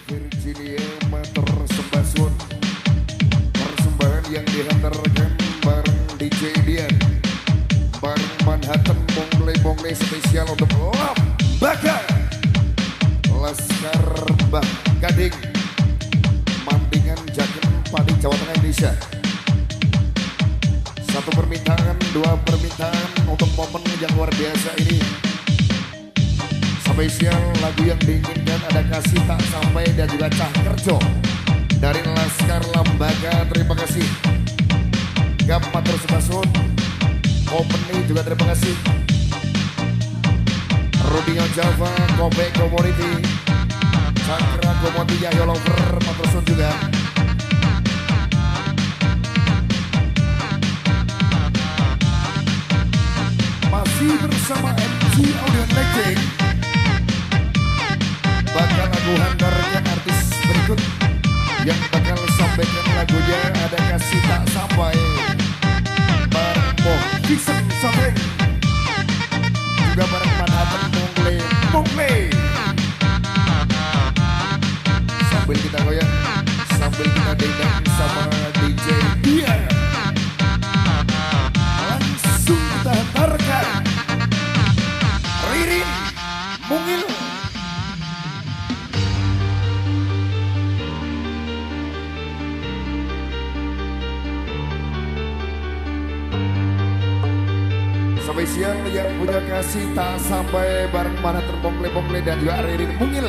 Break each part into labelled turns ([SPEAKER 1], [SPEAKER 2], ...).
[SPEAKER 1] Virginia Mater Sembasun, persembahan yang dihantarkan bareng DJ Dian, bareng Manhattan Mongle spesial untuk Lembaga Laskar Mbah Gading, Mandingan Jaken Padi Jawa Tengah Indonesia. Satu permintaan, dua permintaan untuk momen yang luar biasa ini. Spesial lagu yang diinginkan ada Kasih Tak Sampai dan juga Cah Kerjo dari Laskar Lembaga. Terima kasih. Gap Matur Sembasun Company juga terima kasih. Rudinyo Java Kobe Community, Cakra Komodi Yahyo Lover Matur juga. Masih bersama MC Audio Legend, bakal lagu hantarkan artis berikut yang bakal sampaikan lagunya ada Kasih Tak Sampai bareng Boh Vixen Soteng, juga bareng Manhattan Mongle. Sambil kita goyang, sambil kita dendang sama DJ Dian, langsung kita hantarkan Ririn Mungil. Spesial yang punya Kasih Tak Sampai bareng Manhattan Mongle dan juga Ririn Mungil.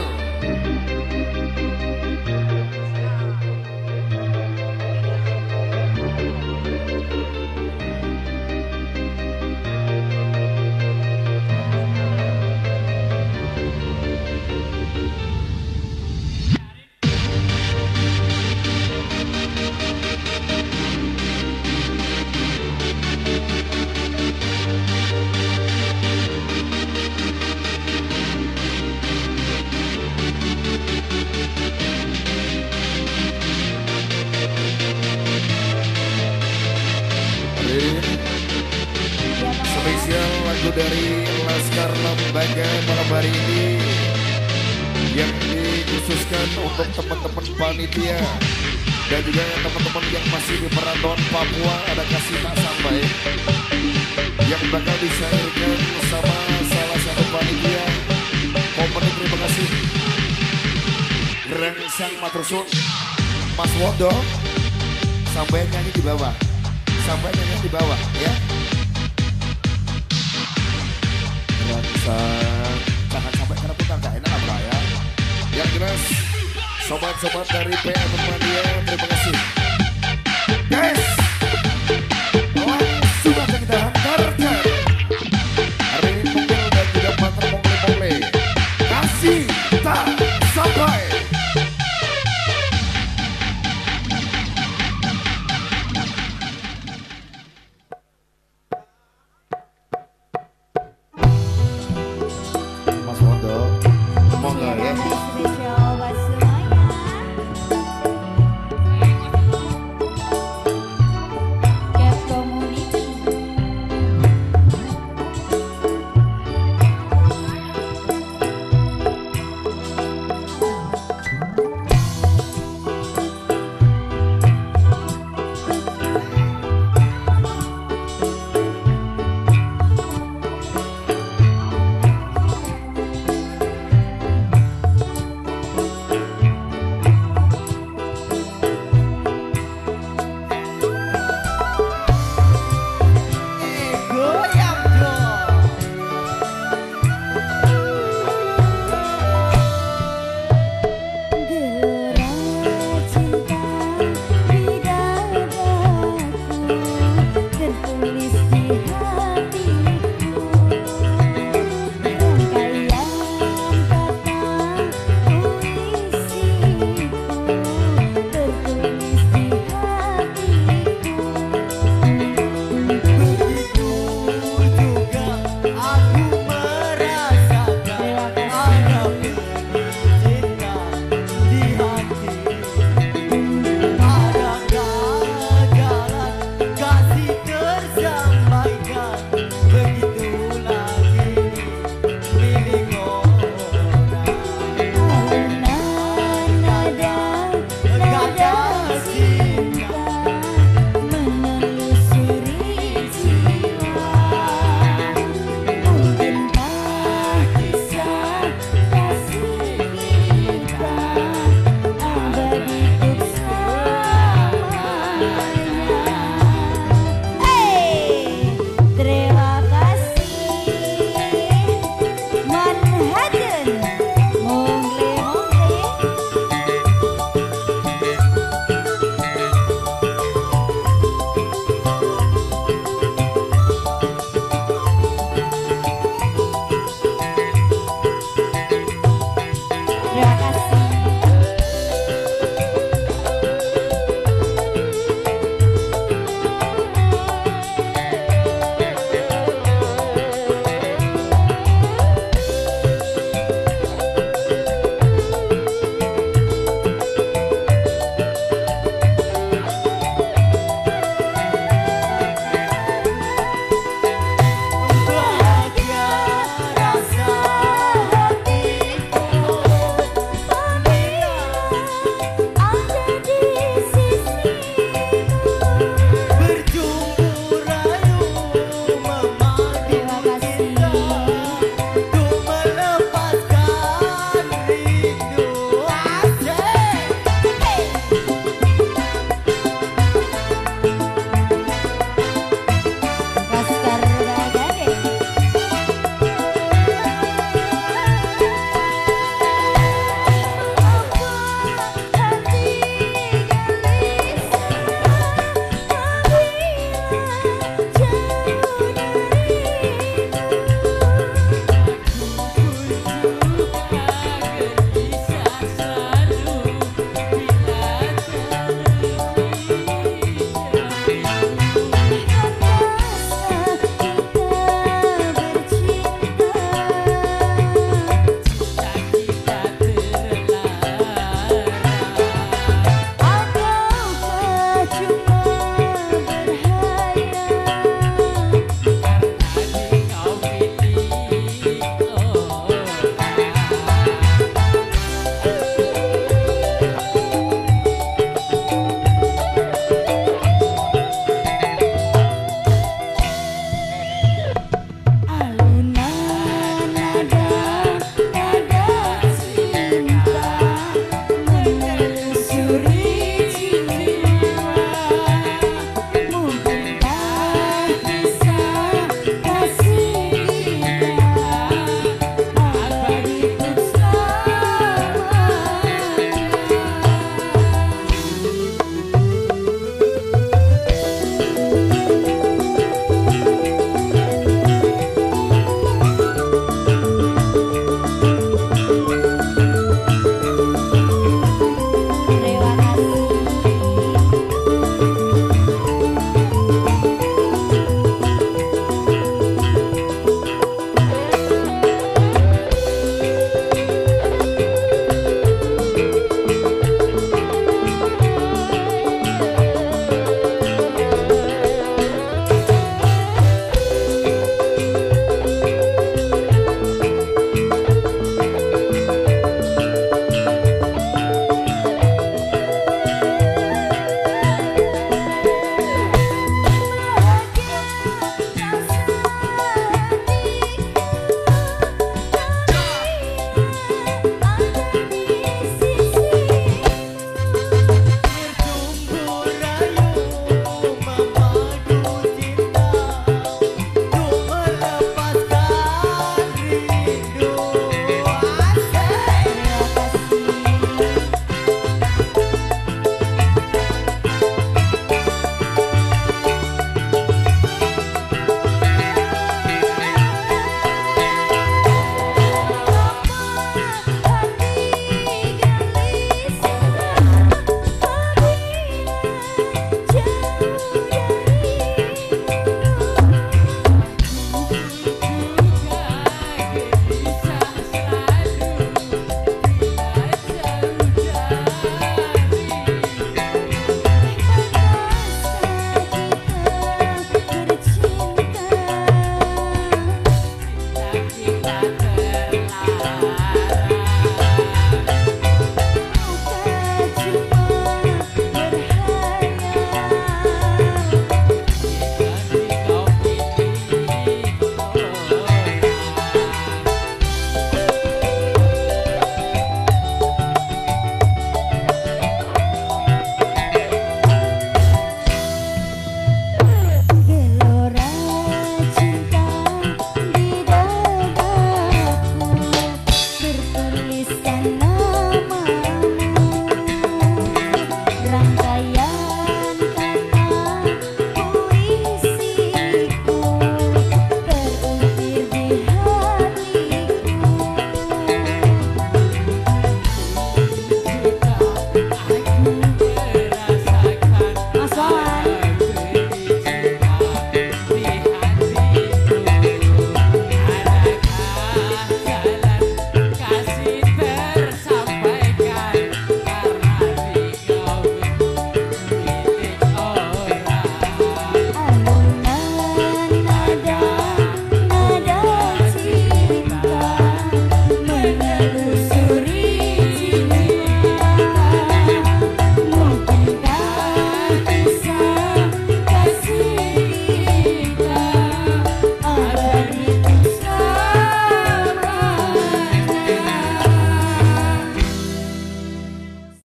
[SPEAKER 1] Spesial lagu dari Laskar Lembaga malam hari ini yang dikhususkan untuk teman-teman panitia dan juga teman-teman yang masih di perantauan Papua. Ada Kasih Tak Sampai yang bakal disairkan sama salah satu panitia Company. Terima kasih Gerengsang Matursun Mas Wondo, sampai nyanyi di bawah, sampai nyanyi di bawah ya. Jangan sampai karena putar gak enak apa ya. Yang jelas sobat-sobat dari PM Mania, terima kasih guys.